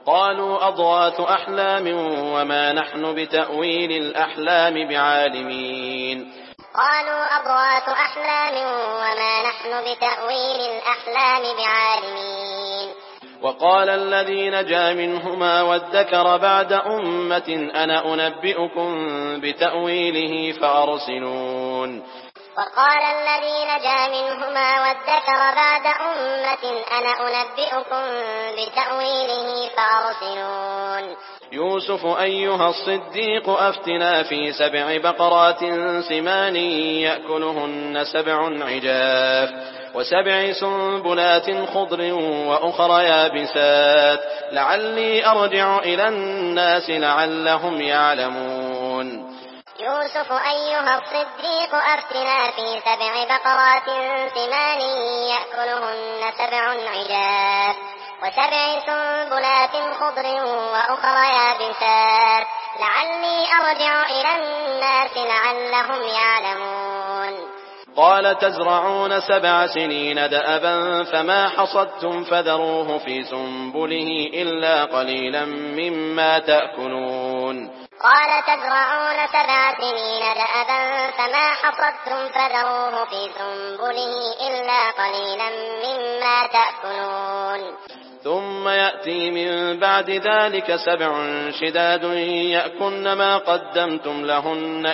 قالوا أضغاث أحلام وما نحن بتأويل الأحلام بعالمين. قالوا أضغاث أحلام وما نحن بتأويل الأحلام بعالمين. وقال الذي نجا منهما وادكر بعد أمة أنا أنبئكم بتأويله فأرسلون. وقال الذي نجا منهما وادكر بعد أمة أنا أنبئكم بتأويله فأرسلون. يوسف أيها الصديق أفتنا في 7 بقرات سمان يأكلهن 7 عجاف و7 سنبلات خضر وأخر يابسات لعلي أرجع إلى الناس لعلهم يعلمون. يوسف أيها الصديق أفتنا في 7 بقرات سمان يأكلهن 7 عجاف و7 سنبلات خضر وأخر يابسات لعلي أرجع إلى الناس لعلهم يعلمون. قال تزرعون 7 سنين دأبا فما حصدتم فذروه في سنبله إلا قليلا مما تأكلون. قال تزرعون 7 سنين دأبا فما حصدتم فذروه في سنبله إلا قليلا مما تأكلون. ثم يأتي من بعد ذلك 7 شداد يأكلن ما قدمتم لهن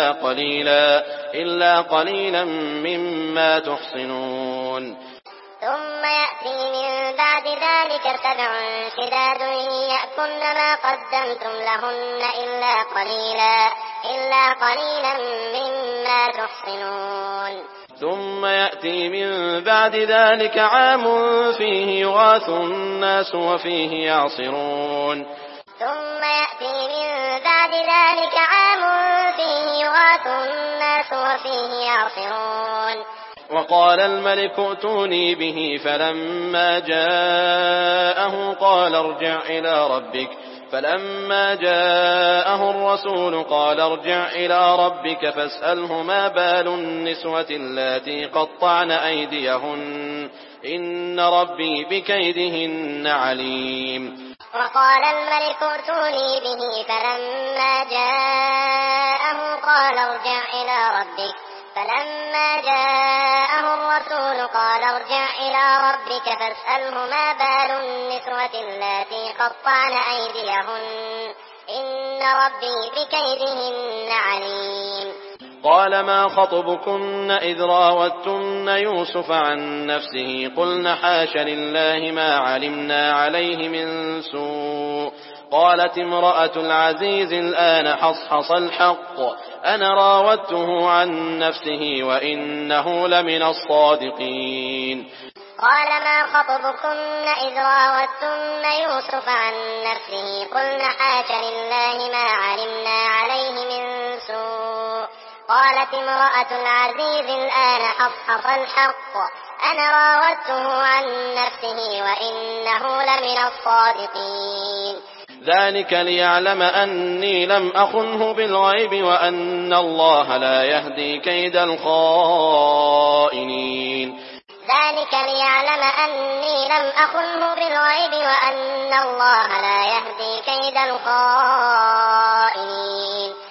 إلا قليلا مما تحصنون. ثم يأتي من بعد ذلك 7 شداد يأكلن ما قدمتم لهن إلا قليلا مما تحصنون. ثم يأتي من بعد ذلك عام فيه يغاث الناس وفيه يعصرون. ثم يأتي من بعد ذلك عام فيه يغاث الناس وفيه يعصرون. وقال الملك ائتوني به فلما جاءه قال ارجع إلى ربك فلما جاءه الرسول قال ارجع إلى ربك فاسأله ما بال النسوة اللاتي قطعن أيديهن إن ربي بكيدهن عليم. وقال الملك ائتوني به فلما جاءه قال ارجع إلى ربك فلما جاءه الرسول قال ارجع إلى ربك فاسأله ما بال النسوة اللاتي قطعن أيديهن إن ربي بكيدهن عليم. قال ما خطبكن إذ راوتن يوسف عن نفسه قلن حاش لله ما علمنا عليه من سوء. قالت امرأة العزيز الآن حصحص الحق أنا راودته عن نفسه وإنه لمن الصادقين. قال ما خطبكن إذ راوتن يوسف عن نفسه قلن حاش لله ما علمنا عليه من سوء. قالت امرأة العزيز الآن حصحص الحق أنا راودته عن نفسه وإنه لمن الصادقين. ذلك ليعلم أني لم أخنه بالغيب وأن الله لا يهدي كيد الخائنين. ذلك ليعلم أني لم أخنه بالغيب وأن الله لا يهدي كيد الخائنين.